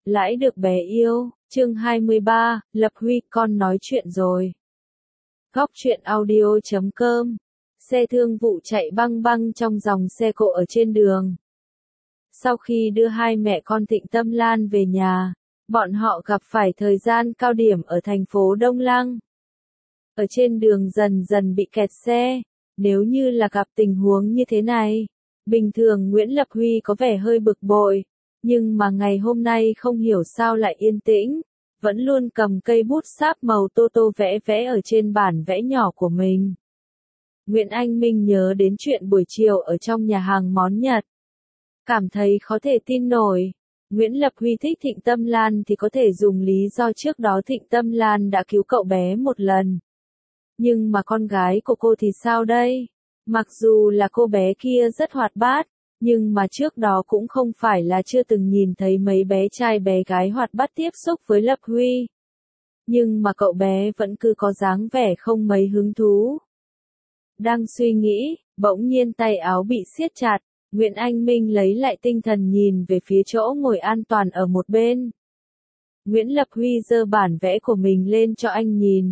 Lãi được bé yêu, chương 23, Lập Huy con nói chuyện rồi. Góc truyện audio.com. Xe thương vụ chạy băng băng trong dòng xe cộ ở trên đường. Sau khi đưa hai mẹ con Thịnh Tâm Lan về nhà, bọn họ gặp phải thời gian cao điểm ở thành phố Đông Lăng. Ở trên đường dần dần bị kẹt xe, nếu như là gặp tình huống như thế này, bình thường Nguyễn Lập Huy có vẻ hơi bực bội, nhưng mà ngày hôm nay không hiểu sao lại yên tĩnh, vẫn luôn cầm cây bút sáp màu tô tô vẽ vẽ ở trên bản vẽ nhỏ của mình. Nguyễn Anh Minh nhớ đến chuyện buổi chiều ở trong nhà hàng món Nhật. Cảm thấy khó thể tin nổi. Nguyễn Lập Huy thích Thịnh Tâm Lan thì có thể dùng lý do trước đó Thịnh Tâm Lan đã cứu cậu bé một lần. Nhưng mà con gái của cô thì sao đây? Mặc dù là cô bé kia rất hoạt bát, nhưng mà trước đó cũng không phải là chưa từng nhìn thấy mấy bé trai bé gái hoạt bát tiếp xúc với Lập Huy. Nhưng mà cậu bé vẫn cứ có dáng vẻ không mấy hứng thú. Đang suy nghĩ, bỗng nhiên tay áo bị siết chặt, Nguyễn Anh Minh lấy lại tinh thần nhìn về phía chỗ ngồi an toàn ở một bên. Nguyễn Lập Huy giơ bản vẽ của mình lên cho anh nhìn.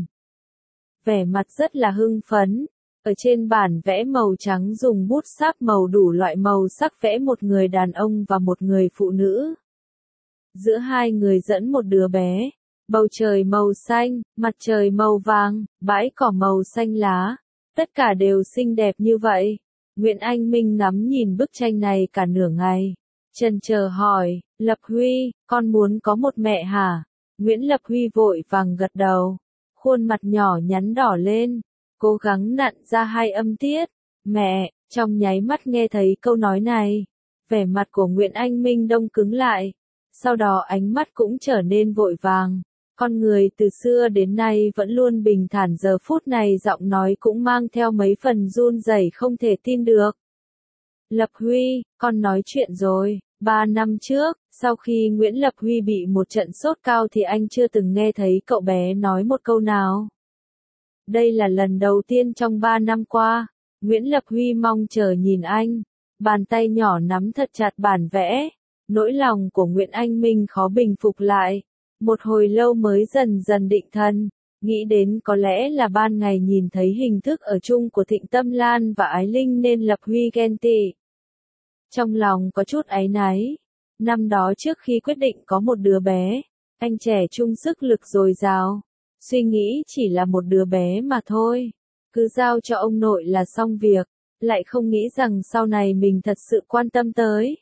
Vẻ mặt rất là hưng phấn. Ở trên bản vẽ màu trắng dùng bút sáp màu đủ loại màu sắc vẽ một người đàn ông và một người phụ nữ. Giữa hai người dẫn một đứa bé. Bầu trời màu xanh, mặt trời màu vàng, bãi cỏ màu xanh lá. Tất cả đều xinh đẹp như vậy. Nguyễn Anh Minh ngắm nhìn bức tranh này cả nửa ngày. Chần chờ hỏi, Lập Huy, con muốn có một mẹ hả? Nguyễn Lập Huy vội vàng gật đầu. Khuôn mặt nhỏ nhắn đỏ lên. Cố gắng nặn ra hai âm tiết. Mẹ, trong nháy mắt nghe thấy câu nói này. Vẻ mặt của Nguyễn Anh Minh đông cứng lại. Sau đó ánh mắt cũng trở nên vội vàng. Con người từ xưa đến nay vẫn luôn bình thản, giờ phút này giọng nói cũng mang theo mấy phần run rẩy không thể tin được. Lập Huy, con nói chuyện rồi. 3 năm trước, sau khi Nguyễn Lập Huy bị một trận sốt cao thì anh chưa từng nghe thấy cậu bé nói một câu nào. Đây là lần đầu tiên trong 3 năm qua, Nguyễn Lập Huy mong chờ nhìn anh. Bàn tay nhỏ nắm thật chặt bản vẽ. Nỗi lòng của Nguyễn Anh Minh khó bình phục lại. Một hồi lâu mới dần dần định thần, nghĩ đến có lẽ là ban ngày nhìn thấy hình thức ở chung của Thịnh Tâm Lan và Ái Linh nên Lập Huy ghen tị. Trong lòng có chút áy náy. Năm đó trước khi quyết định có một đứa bé, anh trẻ trung sức lực dồi dào. Suy nghĩ chỉ là một đứa bé mà thôi. Cứ giao cho ông nội là xong việc. Lại không nghĩ rằng sau này mình thật sự quan tâm tới.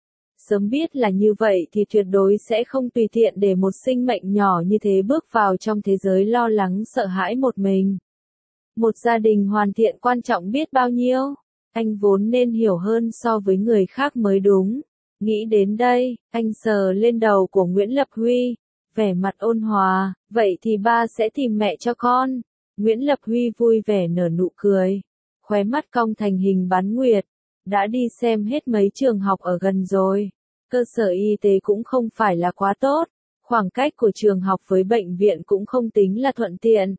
Sớm biết là như vậy thì tuyệt đối sẽ không tùy tiện để một sinh mệnh nhỏ như thế bước vào trong thế giới lo lắng sợ hãi một mình. Một gia đình hoàn thiện quan trọng biết bao nhiêu. Anh vốn nên hiểu hơn so với người khác mới đúng. Nghĩ đến đây, anh sờ lên đầu của Nguyễn Lập Huy. Vẻ mặt ôn hòa, vậy thì ba sẽ tìm mẹ cho con. Nguyễn Lập Huy vui vẻ nở nụ cười. Khóe mắt cong thành hình bán nguyệt. Đã đi xem hết mấy trường học ở gần rồi. Cơ sở y tế cũng không phải là quá tốt. Khoảng cách của trường học với bệnh viện cũng không tính là thuận tiện.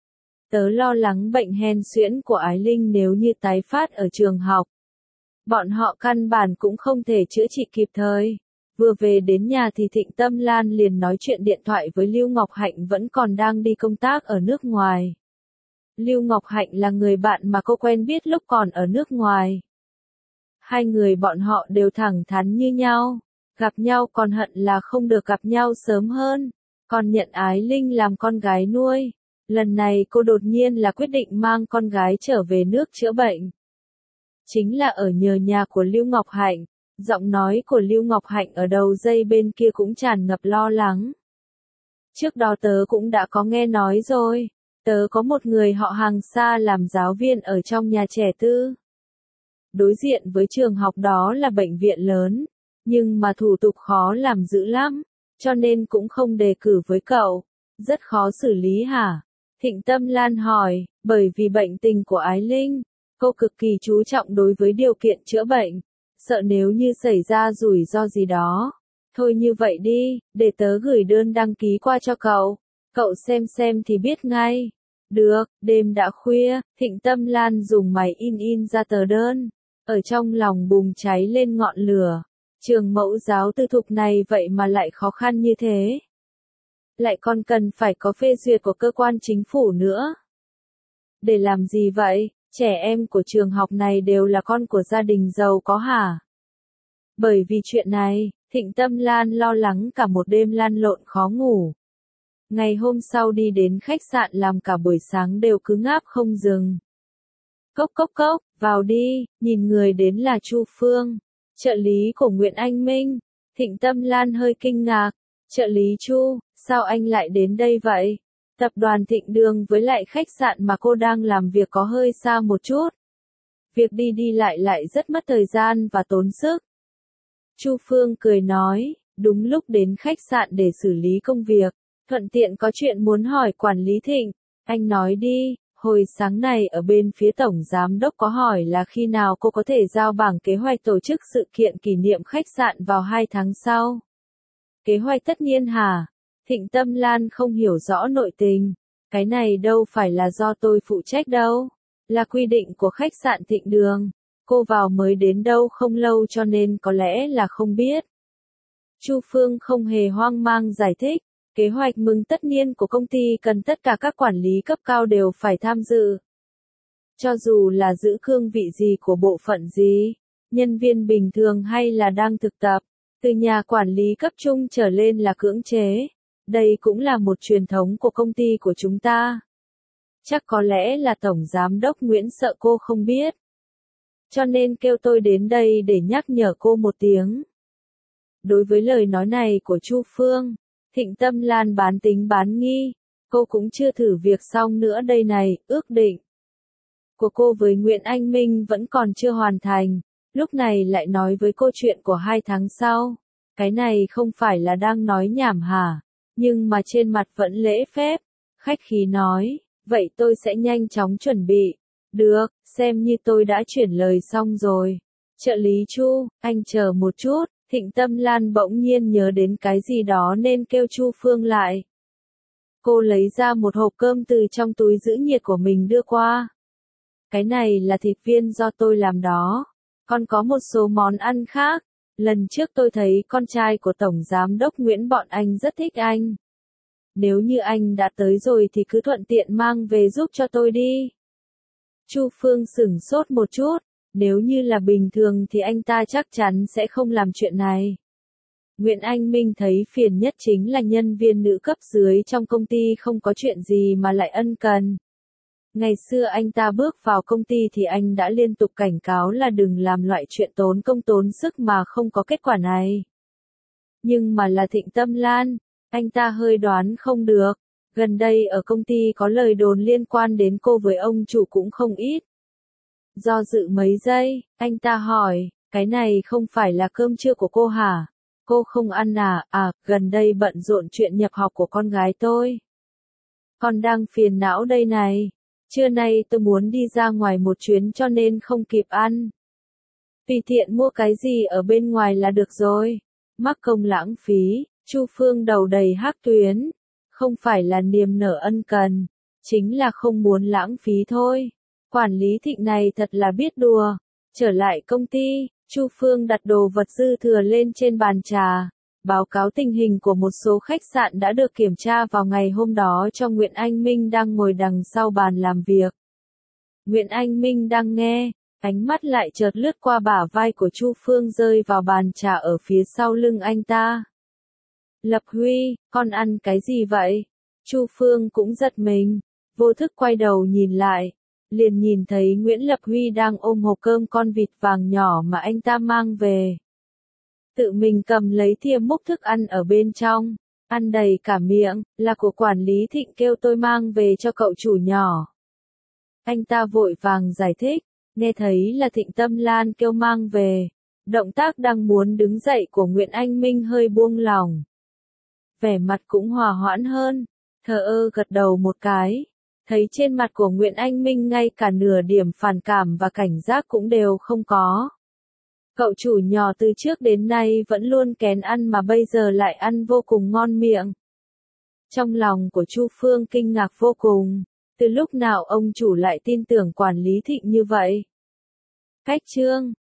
Tớ lo lắng bệnh hen suyễn của Ái Linh nếu như tái phát ở trường học. Bọn họ căn bản cũng không thể chữa trị kịp thời. Vừa về đến nhà thì Thịnh Tâm Lan liền nói chuyện điện thoại với Lưu Ngọc Hạnh vẫn còn đang đi công tác ở nước ngoài. Lưu Ngọc Hạnh là người bạn mà cô quen biết lúc còn ở nước ngoài. Hai người bọn họ đều thẳng thắn như nhau. Gặp nhau còn hận là không được gặp nhau sớm hơn. Còn nhận Ái Linh làm con gái nuôi. Lần này cô đột nhiên là quyết định mang con gái trở về nước chữa bệnh. Chính là ở nhờ nhà của Lưu Ngọc Hạnh. Giọng nói của Lưu Ngọc Hạnh ở đầu dây bên kia cũng tràn ngập lo lắng. Trước đó tớ cũng đã có nghe nói rồi. Tớ có một người họ hàng xa làm giáo viên ở trong nhà trẻ tư. Đối diện với trường học đó là bệnh viện lớn, nhưng mà thủ tục khó làm dữ lắm, cho nên cũng không đề cử với cậu. Rất khó xử lý hả? Thịnh Tâm Lan hỏi, bởi vì bệnh tình của Ái Linh, cô cực kỳ chú trọng đối với điều kiện chữa bệnh, sợ nếu như xảy ra rủi ro gì đó. Thôi như vậy đi, để tớ gửi đơn đăng ký qua cho cậu xem thì biết ngay. Được, đêm đã khuya, Thịnh Tâm Lan dùng máy in ra tờ đơn. Ở trong lòng bùng cháy lên ngọn lửa. Trường mẫu giáo tư thục này vậy mà lại khó khăn như thế. Lại còn cần phải có phê duyệt của cơ quan chính phủ nữa. Để làm gì vậy? Trẻ em của trường học này đều là con của gia đình giàu có hả? Bởi vì chuyện này, Thịnh Tâm Lan lo lắng cả một đêm lăn lộn khó ngủ. Ngày hôm sau đi đến khách sạn làm cả buổi sáng đều cứ ngáp không dừng. Cốc cốc cốc, vào đi, nhìn người đến là Chu Phương, trợ lý của Nguyễn Anh Minh. Thịnh Tâm Lan hơi kinh ngạc, trợ lý Chu, sao anh lại đến đây vậy? Tập đoàn Thịnh Đường với lại khách sạn mà cô đang làm việc có hơi xa một chút. Việc đi đi lại rất mất thời gian và tốn sức. Chu Phương cười nói, đúng lúc đến khách sạn để xử lý công việc, thuận tiện có chuyện muốn hỏi quản lý Thịnh. Anh nói đi, hồi sáng này ở bên phía tổng giám đốc có hỏi là khi nào cô có thể giao bảng kế hoạch tổ chức sự kiện kỷ niệm khách sạn vào 2 tháng sau. Kế hoạch tất niên hả? Thịnh Tâm Lan không hiểu rõ nội tình. Cái này đâu phải là do tôi phụ trách đâu. Là quy định của khách sạn Thịnh Đường. Cô vào mới đến đâu không lâu cho nên có lẽ là không biết. Chu Phương không hề hoang mang giải thích. Kế hoạch mừng tất niên của công ty cần tất cả các quản lý cấp cao đều phải tham dự. Cho dù là giữ cương vị gì của bộ phận gì, nhân viên bình thường hay là đang thực tập, từ nhà quản lý cấp trung trở lên là cưỡng chế. Đây cũng là một truyền thống của công ty của chúng ta. Chắc có lẽ là Tổng Giám đốc Nguyễn sợ cô không biết. Cho nên kêu tôi đến đây để nhắc nhở cô một tiếng. Đối với lời nói này của Chu Phương, Thịnh Tâm Lan bán tính bán nghi. Cô cũng chưa thử việc xong nữa đây này, ước định của cô với Nguyễn Anh Minh vẫn còn chưa hoàn thành. Lúc này lại nói với cô chuyện của 2 tháng sau. Cái này không phải là đang nói nhảm hả? Nhưng mà trên mặt vẫn lễ phép. Khách khí nói, vậy tôi sẽ nhanh chóng chuẩn bị. Được, xem như tôi đã chuyển lời xong rồi. Trợ lý Chu, anh chờ một chút. Thịnh Tâm Lan bỗng nhiên nhớ đến cái gì đó nên kêu Chu Phương lại. Cô lấy ra một hộp cơm từ trong túi giữ nhiệt của mình đưa qua. Cái này là thịt viên do tôi làm đó. Còn có một số món ăn khác. Lần trước tôi thấy con trai của Tổng Giám đốc Nguyễn bọn anh rất thích anh. Nếu như anh đã tới rồi thì cứ thuận tiện mang về giúp cho tôi đi. Chu Phương sửng sốt một chút. Nếu như là bình thường thì anh ta chắc chắn sẽ không làm chuyện này. Nguyễn Anh Minh thấy phiền nhất chính là nhân viên nữ cấp dưới trong công ty không có chuyện gì mà lại ân cần. Ngày xưa anh ta bước vào công ty thì anh đã liên tục cảnh cáo là đừng làm loại chuyện tốn công tốn sức mà không có kết quả này. Nhưng mà là Thịnh Tâm Lan, anh ta hơi đoán không được. Gần đây ở công ty có lời đồn liên quan đến cô với ông chủ cũng không ít. Do dự mấy giây, anh ta hỏi, cái này không phải là cơm trưa của cô hả? Cô không ăn à? À, gần đây bận rộn chuyện nhập học của con gái tôi. Con đang phiền não đây này. Trưa nay tôi muốn đi ra ngoài một chuyến cho nên không kịp ăn. Tùy tiện mua cái gì ở bên ngoài là được rồi. Mắc công lãng phí, Chu Phương đầu đầy hắc tuyến. Không phải là niềm nở ân cần, chính là không muốn lãng phí thôi. Quản lý Thịnh này thật là biết đùa. Trở lại công ty, Chu Phương đặt đồ vật dư thừa lên trên bàn trà. Báo cáo tình hình của một số khách sạn đã được kiểm tra vào ngày hôm đó cho Nguyễn Anh Minh đang ngồi đằng sau bàn làm việc. Nguyễn Anh Minh đang nghe, ánh mắt lại chợt lướt qua bả vai của Chu Phương rơi vào bàn trà ở phía sau lưng anh ta. Lập Huy, con ăn cái gì vậy? Chu Phương cũng giật mình, vô thức quay đầu nhìn lại. Liền nhìn thấy Nguyễn Lập Huy đang ôm hộp cơm con vịt vàng nhỏ mà anh ta mang về. Tự mình cầm lấy thìa múc thức ăn ở bên trong, ăn đầy cả miệng, là của quản lý Thịnh kêu tôi mang về cho cậu chủ nhỏ. Anh ta vội vàng giải thích, nghe thấy là Thịnh Tâm Lan kêu mang về. Động tác đang muốn đứng dậy của Nguyễn Anh Minh hơi buông lỏng. Vẻ mặt cũng hòa hoãn hơn, thờ ơ gật đầu một cái. Thấy trên mặt của Nguyễn Anh Minh ngay cả nửa điểm phản cảm và cảnh giác cũng đều không có. Cậu chủ nhỏ từ trước đến nay vẫn luôn kén ăn mà bây giờ lại ăn vô cùng ngon miệng. Trong lòng của Chu Phương kinh ngạc vô cùng, từ lúc nào ông chủ lại tin tưởng quản lý Thịnh như vậy? Khách trương,